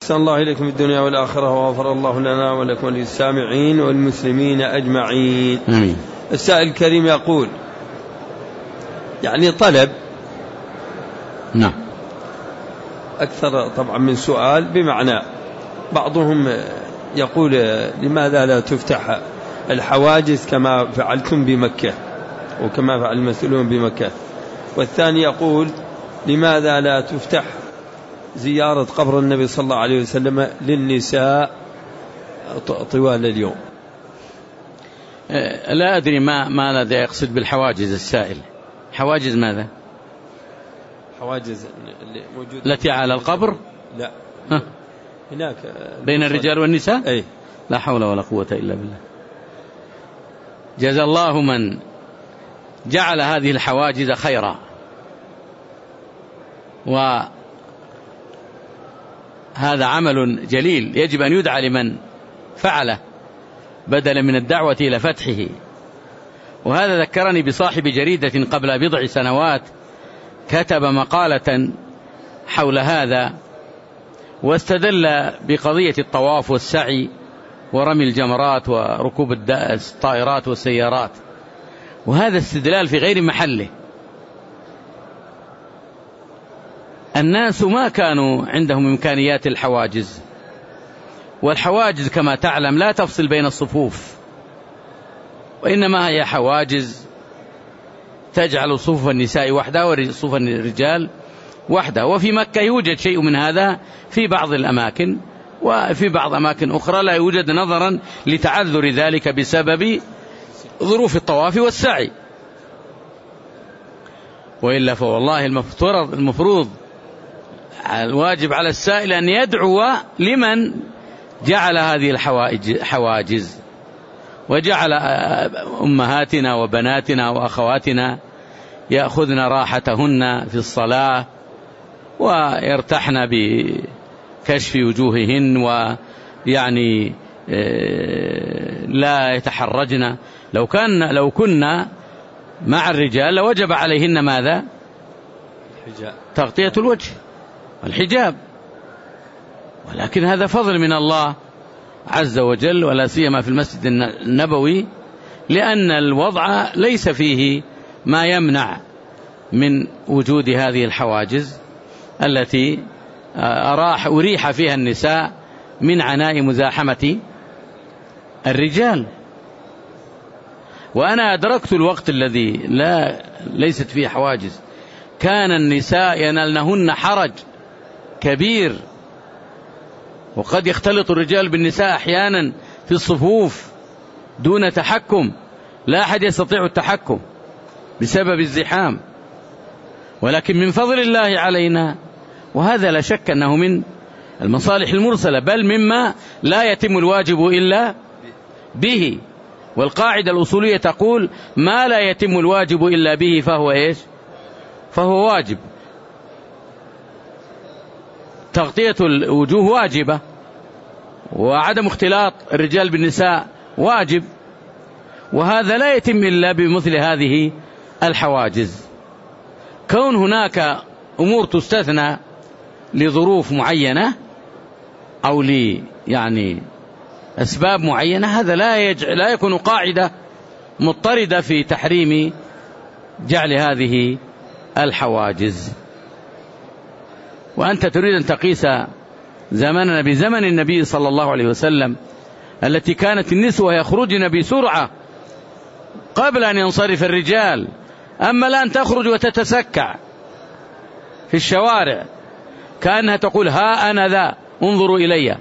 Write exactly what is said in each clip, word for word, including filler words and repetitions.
أحسن الله إليكم في الدنيا والآخرة، وغفر الله لنا ولكم وللسامعين والمسلمين أجمعين. آمين. السائل الكريم يقول يعني طلب نعم أكثر طبعا من سؤال بمعنى، بعضهم يقول لماذا لا تفتح الحواجز كما فعلتم بمكة وكما فعل المسؤولون بمكة، والثاني يقول لماذا لا تفتح زيارة قبر النبي صلى الله عليه وسلم للنساء طوال اليوم. لا أدري ما ما الذي يقصد بالحواجز السائل. حواجز ماذا؟ حواجز موجودة التي على القبر؟ لا ها؟ هناك بين الرجال والنساء؟ أي. لا حول ولا قوة إلا بالله. جزا الله من جعل هذه الحواجز خيرا، وهذا عمل جليل يجب أن يدعى لمن فعله بدلا من الدعوة إلى فتحه. وهذا ذكرني بصاحب جريدة قبل بضع سنوات كتب مقالة حول هذا، واستدل بقضية الطواف والسعي ورمي الجمرات وركوب الطائرات والسيارات، وهذا استدلال في غير محله. الناس ما كانوا عندهم إمكانيات الحواجز، والحواجز كما تعلم لا تفصل بين الصفوف، وإنما هي حواجز تجعل صفوف النساء وحدها وصفوف الرجال وحدها. وفي مكة يوجد شيء من هذا في بعض الأماكن، وفي بعض أماكن أخرى لا يوجد نظرا لتعذر ذلك بسبب ظروف الطواف والسعي. وإلا فوالله المفترض المفروض الواجب على السائل أن يدعو لمن جعل هذه الحواجز، وجعل أمهاتنا وبناتنا وأخواتنا يأخذن راحتهن في الصلاة ويرتحن بكشف وجوههن، ويعني لا يتحرجن. لو كان لو كنا مع الرجال لوجب عليهن ماذا؟ الحجاب، تغطية الوجه والحجاب، ولكن هذا فضل من الله عز وجل، ولا سيما في المسجد النبوي، لأن الوضع ليس فيه ما يمنع من وجود هذه الحواجز التي أراح أريح فيها النساء من عناء مزاحمة الرجال. وأنا أدركت الوقت الذي لا ليست فيه حواجز، كان النساء ينالنهن حرج كبير، وقد يختلط الرجال بالنساء أحيانا في الصفوف دون تحكم، لا أحد يستطيع التحكم بسبب الزحام. ولكن من فضل الله علينا، وهذا لا شك أنه من المصالح المرسلة، بل مما لا يتم الواجب إلا به. والقاعدة الأصولية تقول ما لا يتم الواجب إلا به فهو إيش؟ فهو واجب. تغطية الوجوه واجبة، وعدم اختلاط الرجال بالنساء واجب، وهذا لا يتم إلا بمثل هذه الحواجز. كون هناك أمور تستثنى لظروف معينة أو لي يعني أسباب معينة، هذا لا يجع لا يكون قاعدة مضطردة في تحريم جعل هذه الحواجز. وأنت تريد أن تقيس زمننا بزمن النبي صلى الله عليه وسلم التي كانت النسوة يخرجن بسرعة قبل أن ينصرف الرجال، أما الآن تخرج وتتسكع في الشوارع كأنها تقول ها أنا ذا انظروا إلي.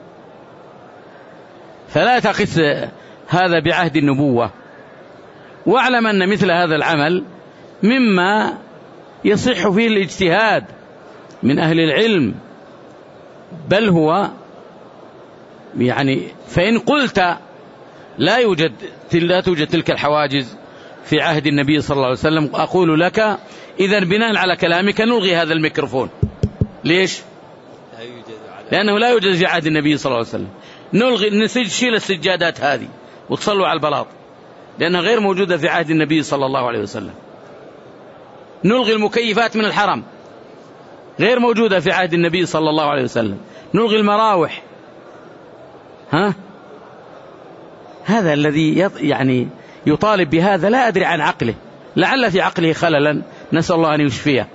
فلا تقس هذا بعهد النبوة، واعلم أن مثل هذا العمل مما يصح فيه الاجتهاد من أهل العلم، بل هو يعني فإن قلت لا يوجد لا توجد تلك الحواجز في عهد النبي صلى الله عليه وسلم، أقول لك إذا بناء على كلامك نلغي هذا الميكروفون. ليش؟ لأنه لا يوجد في عهد النبي صلى الله عليه وسلم. نلغي نشيل السجادات هذه وتصلوا على البلاط لأنها غير موجودة في عهد النبي صلى الله عليه وسلم. نلغي المكيفات من الحرم غير موجودة في عهد النبي صلى الله عليه وسلم. نلغي المراوح، ها هذا الذي يعني يطالب بهذا لا أدري عن عقله، لعل في عقله خللا، نسأل الله أن يشفيه.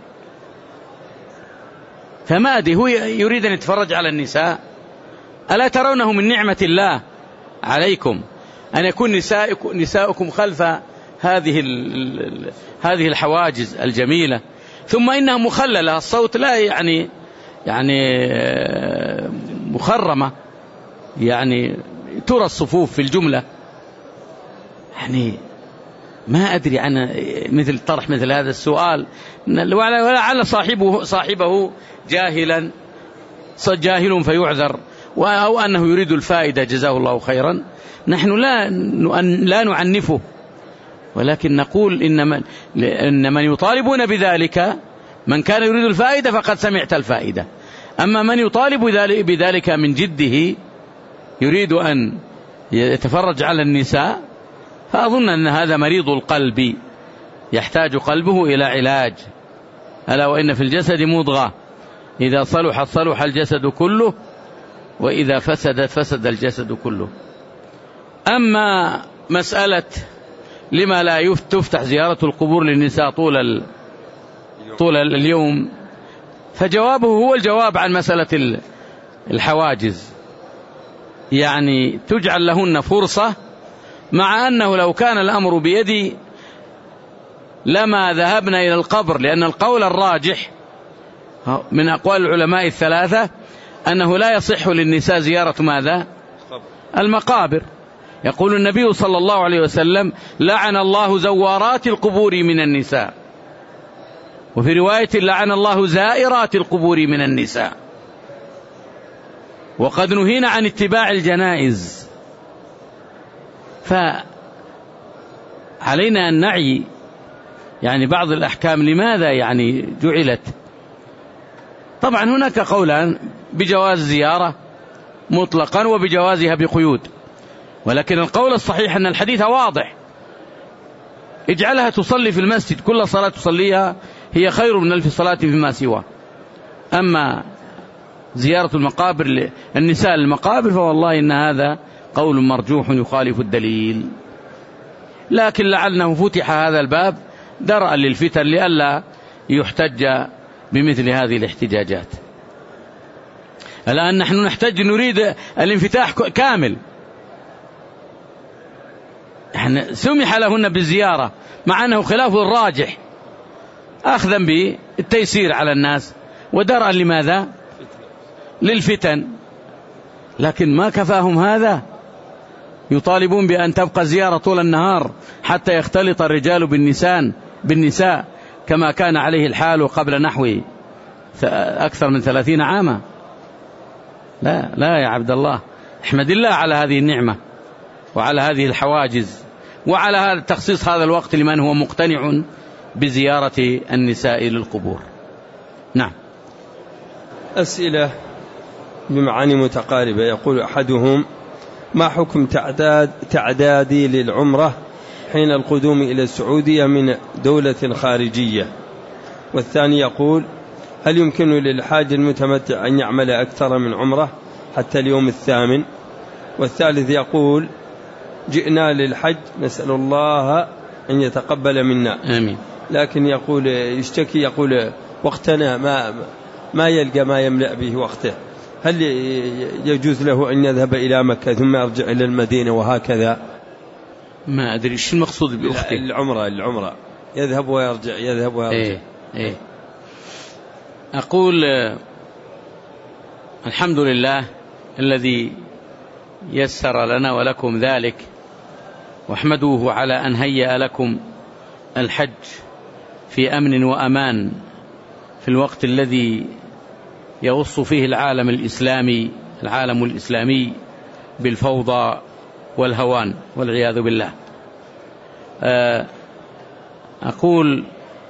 فما أدري، هو يريد أن يتفرج على النساء؟ ألا ترونه من نعمة الله عليكم أن يكون نساؤكم, نساؤكم خلف هذه هذه الحواجز الجميلة، ثم إنها مخللة، الصوت لا يعني يعني مخرمة، يعني ترى الصفوف في الجملة. يعني ما أدري عن مثل طرح مثل هذا السؤال، ولعل صاحبه صاحبه جاهلا جاهل فيعذر، أو أنه يريد الفائدة جزاه الله خيرا. نحن لا لا نعنفه، ولكن نقول إن من, إن من يطالبون بذلك من كان يريد الفائدة فقد سمعت الفائدة، أما من يطالب بذلك من جده يريد أن يتفرج على النساء فأظن أن هذا مريض القلب يحتاج قلبه إلى علاج. ألا وإن في الجسد مضغة إذا صلحت صلح الجسد كله وإذا فسدت فسد الجسد كله. أما مسألة لما لا تفتح زيارة القبور للنساء طول طول اليوم، فجوابه هو الجواب عن مسألة الحواجز، يعني تجعل لهن فرصة، مع أنه لو كان الأمر بيدي لما ذهبنا إلى القبر، لأن القول الراجح من أقوال العلماء الثلاثة أنه لا يصح للنساء زيارة ماذا؟ المقابر. يقول النبي صلى الله عليه وسلم: لعن الله زوارات القبور من النساء، وفي رواية لعن الله زائرات القبور من النساء. وقد نهينا عن اتباع الجنائز، فعلينا أن نعي يعني بعض الأحكام لماذا يعني جعلت. طبعا هناك قولان بجواز زيارة مطلقا وبجوازها بقيود، ولكن القول الصحيح أن الحديث واضح: اجعلها تصلي في المسجد، كل صلاة تصليها هي خير من ألف صلاة فيما سواه. أما زيارة المقابر النساء المقابر فوالله إن هذا قول مرجوح يخالف الدليل، لكن لعله فتح هذا الباب درءا للفتن لئلا يحتج بمثل هذه الاحتجاجات. الآن نحن نحتاج نريد الانفتاح كامل، احنا سمح لهن بالزيارة مع أنه خلاف الراجح، أخذا بالتيسير على الناس ودرءا لماذا؟ للفتن. لكن ما كفاهم هذا، يطالبون بأن تبقى زيارة طول النهار حتى يختلط الرجال بالنساء بالنساء كما كان عليه الحال قبل نحو أكثر من ثلاثين عاما. لا لا يا عبد الله، احمد الله على هذه النعمة وعلى هذه الحواجز وعلى هذا تخصيص هذا الوقت لمن هو مقتنع بزيارة النساء للقبور. نعم. أسئلة بمعاني متقاربة. يقول أحدهم: ما حكم تعداد تعدادي للعمرة حين القدوم إلى السعودية من دولة خارجية؟ والثاني يقول: هل يمكن للحاج المتمتع أن يعمل أكثر من عمرة حتى اليوم الثامن؟ والثالث يقول: جئنا للحج نسأل الله أن يتقبل منا، آمين، لكن يقول يشتكي يقول وقتنا ما ما يلقى ما يملأ به وقته، هل يجوز له أن يذهب إلى مكة ثم يرجع إلى المدينة وهكذا؟ ما أدري إيش المقصود بأخته. العمرة العمرة يذهب ويرجع يذهب ويرجع. إيه إيه. أقول الحمد لله الذي يسر لنا ولكم ذلك، واحمدوه على أن هيأ لكم الحج في أمن وأمان في الوقت الذي يغص فيه العالم الإسلامي العالم الإسلامي بالفوضى والهوان والعياذ بالله. أقول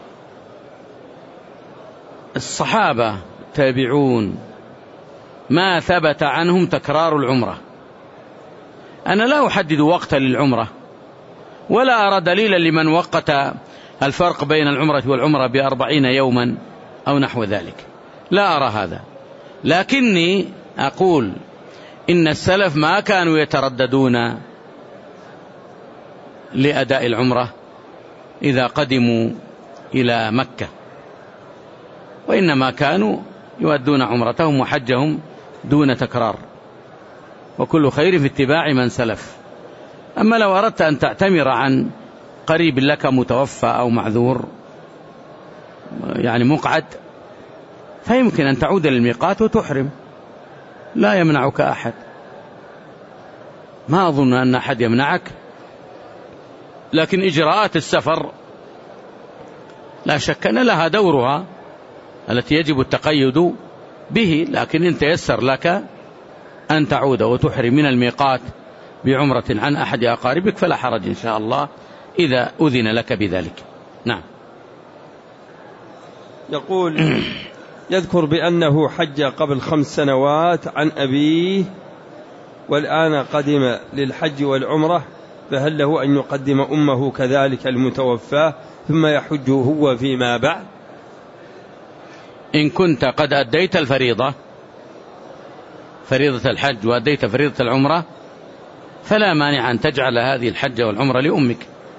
الصحابة تابعون ما ثبت عنهم تكرار العمرة. أنا لا أحدد وقتا للعمرة ولا أرى دليلا لمن وقت الفرق بين العمرة والعمرة بأربعين يوما أو نحو ذلك. لا أرى هذا، لكني أقول إن السلف ما كانوا يترددون لأداء العمرة إذا قدموا إلى مكة، وإنما كانوا يؤدون عمرتهم وحجهم دون تكرار، وكل خير في اتباع من سلف. أما لو أردت أن تعتمر عن قريب لك متوفى أو معذور يعني مقعد، فيمكن أن تعود للميقات وتحرم، لا يمنعك أحد، ما أظن أن أحد يمنعك. لكن إجراءات السفر لا شك أن لها دورها التي يجب التقيد به، لكن إن تيسر لك أن تعود وتحرم من الميقات بعمرة عن أحد أقاربك فلا حرج إن شاء الله إذا أذن لك بذلك. نعم. يقول يذكر بأنه حج قبل خمس سنوات عن أبيه والآن قدم للحج والعمرة، فهل له أن يقدم أمه كذلك المتوفى ثم يحج هو فيما بعد؟ إن كنت قد أديت الفريضة فريضة الحج وأديت فريضة العمرة فلا مانع أن تجعل هذه الحج والعمرة لأمك،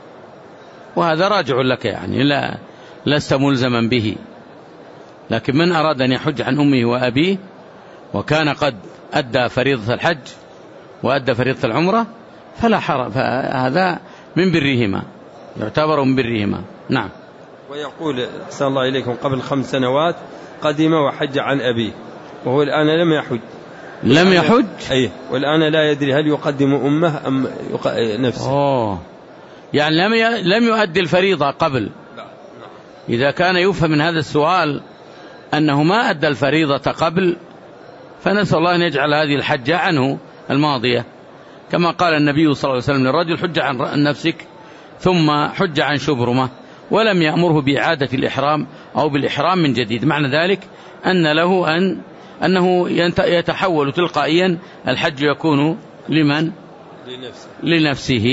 وهذا راجع لك، يعني لا لست ملزما به. لكن من أراد أن يحج عن أمه وأبيه وكان قد أدى فريضة الحج وأدى فريضة العمرة فلا حرج، فهذا من برهما، يعتبر من برهما. نعم. ويقول أحسن الله إليكم قبل خمس سنوات قدم وحج عن أبيه وهو الآن لم يحج لم يحج أيه والآن لا يدري هل يقدم أمه أم نفسه. أوه. يعني لم لم يؤدي الفريضة قبل. إذا كان يفهم من هذا السؤال أنه ما أدى الفريضة قبل فنسأل الله أن يجعل هذه الحجة عنه الماضية، كما قال النبي صلى الله عليه وسلم للرجل حج عن نفسك ثم حج عن شبرمة، ولم يأمره بإعادة الإحرام أو بالإحرام من جديد. معنى ذلك أن له أن أنه يتحول تلقائيا، الحج يكون لمن؟ لنفسه, لنفسه.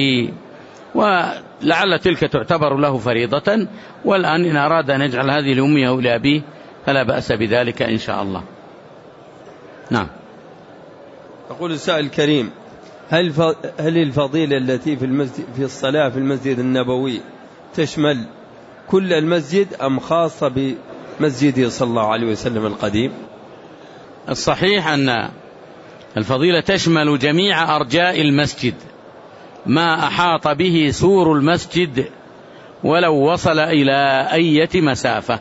ولعل تلك تعتبر له فريضة، والآن إن أراد أن يجعل هذه لأمه أو لأبيه فلا بأس بذلك إن شاء الله. نعم. يقول السائل الكريم هل هل الفضيلة التي في المسجد في الصلاة في المسجد النبوي تشمل كل المسجد أم خاصة بمسجده صلى الله عليه وسلم القديم؟ الصحيح أن الفضيلة تشمل جميع أرجاء المسجد، ما أحاط به سور المسجد ولو وصل إلى أية مسافة،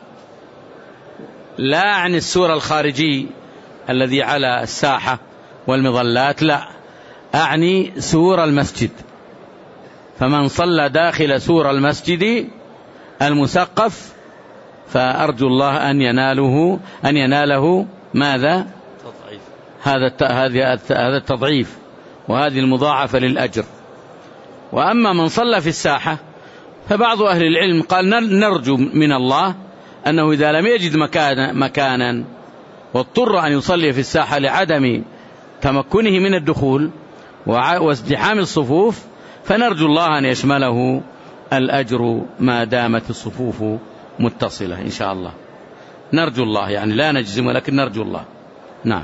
لا عن السور الخارجي الذي على الساحة والمظلات، لا، أعني سور المسجد. فمن صلى داخل سور المسجد المسقف فأرجو الله أن يناله أن يناله ماذا؟ تضعيف. هذا هذا التضعيف وهذه المضاعفة للأجر. وأما من صلى في الساحة فبعض أهل العلم قال نرجو من الله أنه إذا لم يجد مكانا, مكانا واضطر أن يصلي في الساحة لعدم تمكنه من الدخول وازدحام الصفوف فنرجو الله أن يشمله الأجر ما دامت الصفوف متصلة إن شاء الله. نرجو الله، يعني لا نجزم ولكن نرجو الله. نعم.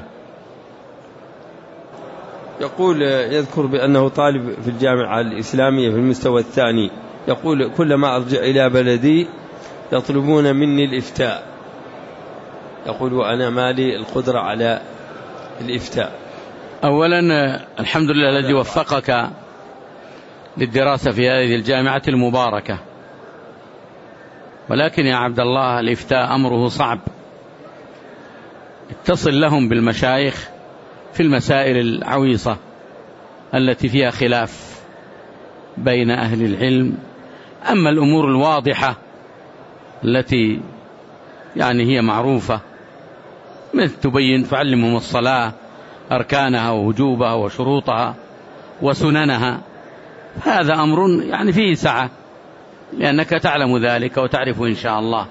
يقول يذكر بأنه طالب في الجامعة الإسلامية في المستوى الثاني، يقول كلما أرجع إلى بلدي يطلبون مني الإفتاء، يقول وأنا ما لي القدرة على الإفتاء. أولا الحمد لله الذي وفقك للدراسة في هذه الجامعة المباركة، ولكن يا عبد الله الإفتاء أمره صعب. اتصل لهم بالمشايخ في المسائل العويصة التي فيها خلاف بين أهل العلم. أما الأمور الواضحة التي يعني هي معروفة مثل تبين تعلمهم الصلاة أركانها ووجوبها وشروطها وسننها، هذا أمر يعني فيه سعة لأنك تعلم ذلك وتعرف إن شاء الله.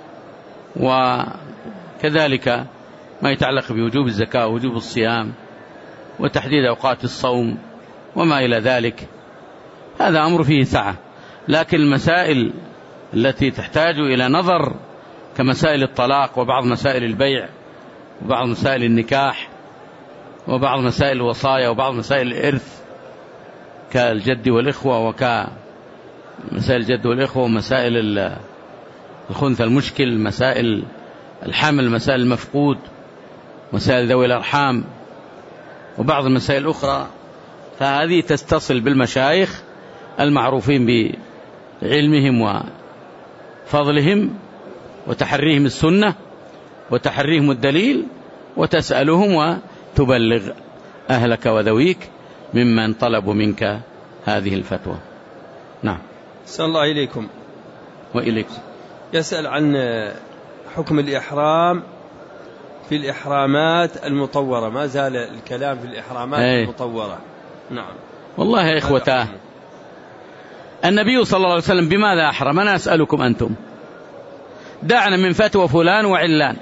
وكذلك ما يتعلق بوجوب الزكاة ووجوب الصيام وتحديد أوقات الصوم وما إلى ذلك، هذا أمر فيه سعة. لكن المسائل التي تحتاج إلى نظر كمسائل الطلاق وبعض مسائل البيع وبعض مسائل النكاح، وبعض مسائل الوصايا، وبعض مسائل الإرث كالجد والإخوة، وكمسائل الجد والإخوة، ومسائل الخنثى المشكل، مسائل الحمل، مسائل المفقود، مسائل ذوي الأرحام، وبعض المسائل الأخرى. فهذه تتصل بالمشايخ المعروفين بعلمهم وفضلهم وتحريهم السنة وتحريهم الدليل، وتسألهم وتبلغ أهلك وذويك ممن طلبوا منك هذه الفتوى. نعم. أحسن الله إليكم. وإليكم. يسأل عن حكم الإحرام في الإحرامات المطورة، ما زال الكلام في الإحرامات أي. المطورة. نعم. والله يا إخوتاه، النبي صلى الله عليه وسلم بماذا أحرم؟ أنا أسألكم أنتم، دعنا من فتوى فلان وعلان،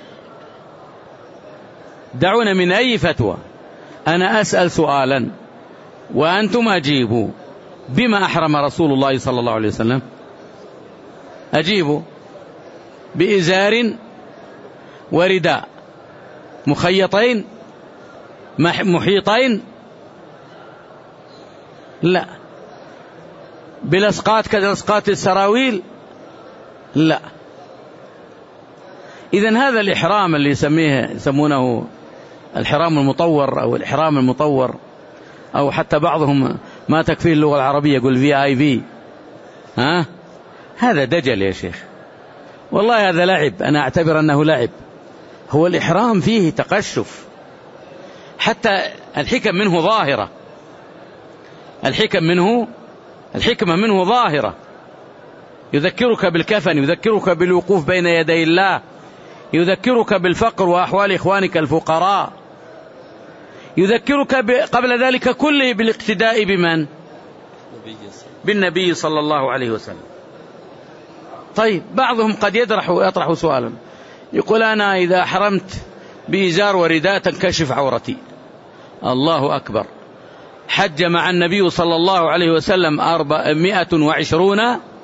دعونا من أي فتوى. أنا أسأل سؤالا وأنتم أجيبوا، بما أحرم رسول الله صلى الله عليه وسلم؟ أجيبوا. بإزار ورداء مخيطين محيطين؟ لا. بلسقات كلسقات السراويل؟ لا. إذن هذا الإحرام اللي يسميه يسمونه الحرام المطور أو الإحرام المطور، أو حتى بعضهم ما تكفيه اللغة العربية يقول في آي في، ها؟ هذا دجل يا شيخ، والله هذا لعب، أنا أعتبر أنه لعب. هو الإحرام فيه تقشف، حتى الحكم منه ظاهرة، الحكم منه الحكمة منه ظاهرة، يذكرك بالكفن، يذكرك بالوقوف بين يدي الله، يذكرك بالفقر وأحوال إخوانك الفقراء، يذكرك قبل ذلك كله بالاقتداء بمن؟ بالنبي صلى الله عليه وسلم. طيب بعضهم قد يطرح يطرح سؤالا، يقول أنا إذا أحرمت بإزار ورداء تنكشف عورتي. الله أكبر، حج مع النبي صلى الله عليه وسلم أربعمائة وعشرون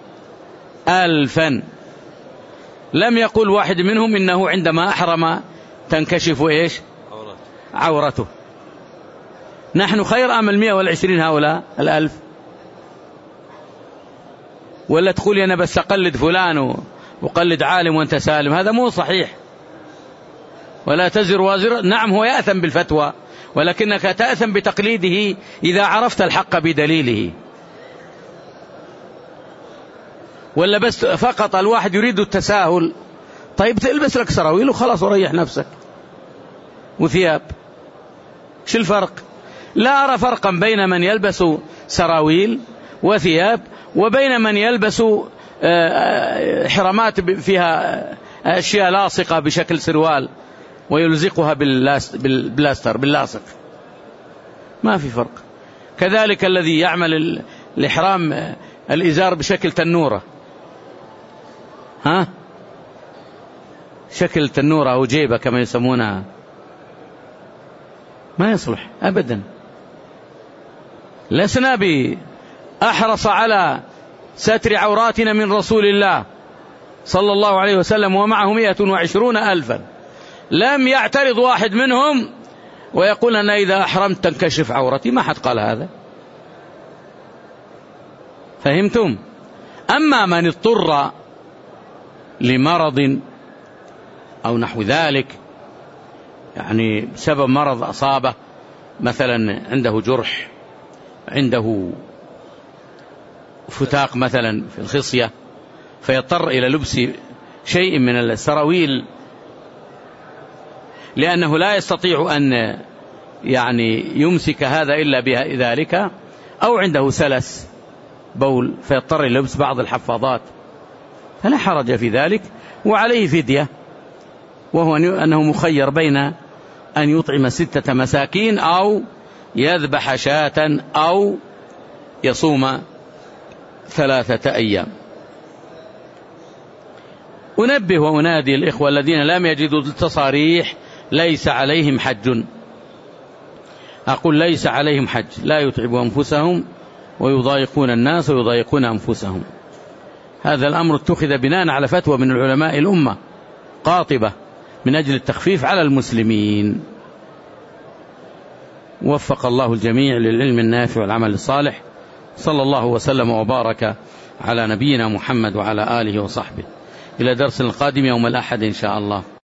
ألفا، لم يقل واحد منهم إنه عندما أحرم تنكشف إيش؟ عورته. نحن خير أم المئة والعشرين هؤلاء الألف؟ ولا تقول أنا بس أقلد فلان وقلد عالم وأنت سالم؟ هذا مو صحيح. ولا تزر وازر، نعم هو يأثم بالفتوى، ولكنك تأثم بتقليده إذا عرفت الحق بدليله. ولا بس فقط الواحد يريد التساهل، طيب تلبس لك سراويل وخلاص وريح نفسك وثياب، شو الفرق؟ لا أرى فرقا بين من يلبس سراويل وثياب وبين من يلبس حرامات فيها أشياء لاصقة بشكل سروال ويلزقها بالبلاستر باللاصق، ما في فرق. كذلك الذي يعمل الإحرام الإزار بشكل تنورة، ها، شكل تنورة أو جيبة كما يسمونها، ما يصلح أبدا. لسنا بأحرص على ستر عوراتنا من رسول الله صلى الله عليه وسلم ومعه مئة وعشرون ألفا، لم يعترض واحد منهم ويقول أن إذا أحرمت تنكشف عورتي، ما حد قال هذا. فهمتم؟ أما من اضطر لمرض أو نحو ذلك، يعني بسبب مرض أصابه، مثلا عنده جرح، عنده فتاق مثلا في الخصية، فيضطر إلى لبس شيء من السراويل لأنه لا يستطيع أن يعني يمسك هذا إلا بذلك، أو عنده سلس بول فيضطر إلى لبس بعض الحفاظات، فلا حرج في ذلك، وعليه فدية، وهو أنه مخير بين أن يطعم ستة مساكين أو يذبح شاة أو يصوم ثلاثة أيام. أنبه وأنادي الإخوة الذين لم يجدوا التصاريح ليس عليهم حج، أقول ليس عليهم حج، لا يتعبوا أنفسهم ويضايقون الناس ويضايقون أنفسهم. هذا الأمر اتخذ بناء على فتوى من العلماء الأمة قاطبة، من أجل التخفيف على المسلمين. وفق الله الجميع للعلم النافع والعمل الصالح. صلى الله وسلم وبارك على نبينا محمد وعلى آله وصحبه. إلى درس القادم يوم الأحد إن شاء الله.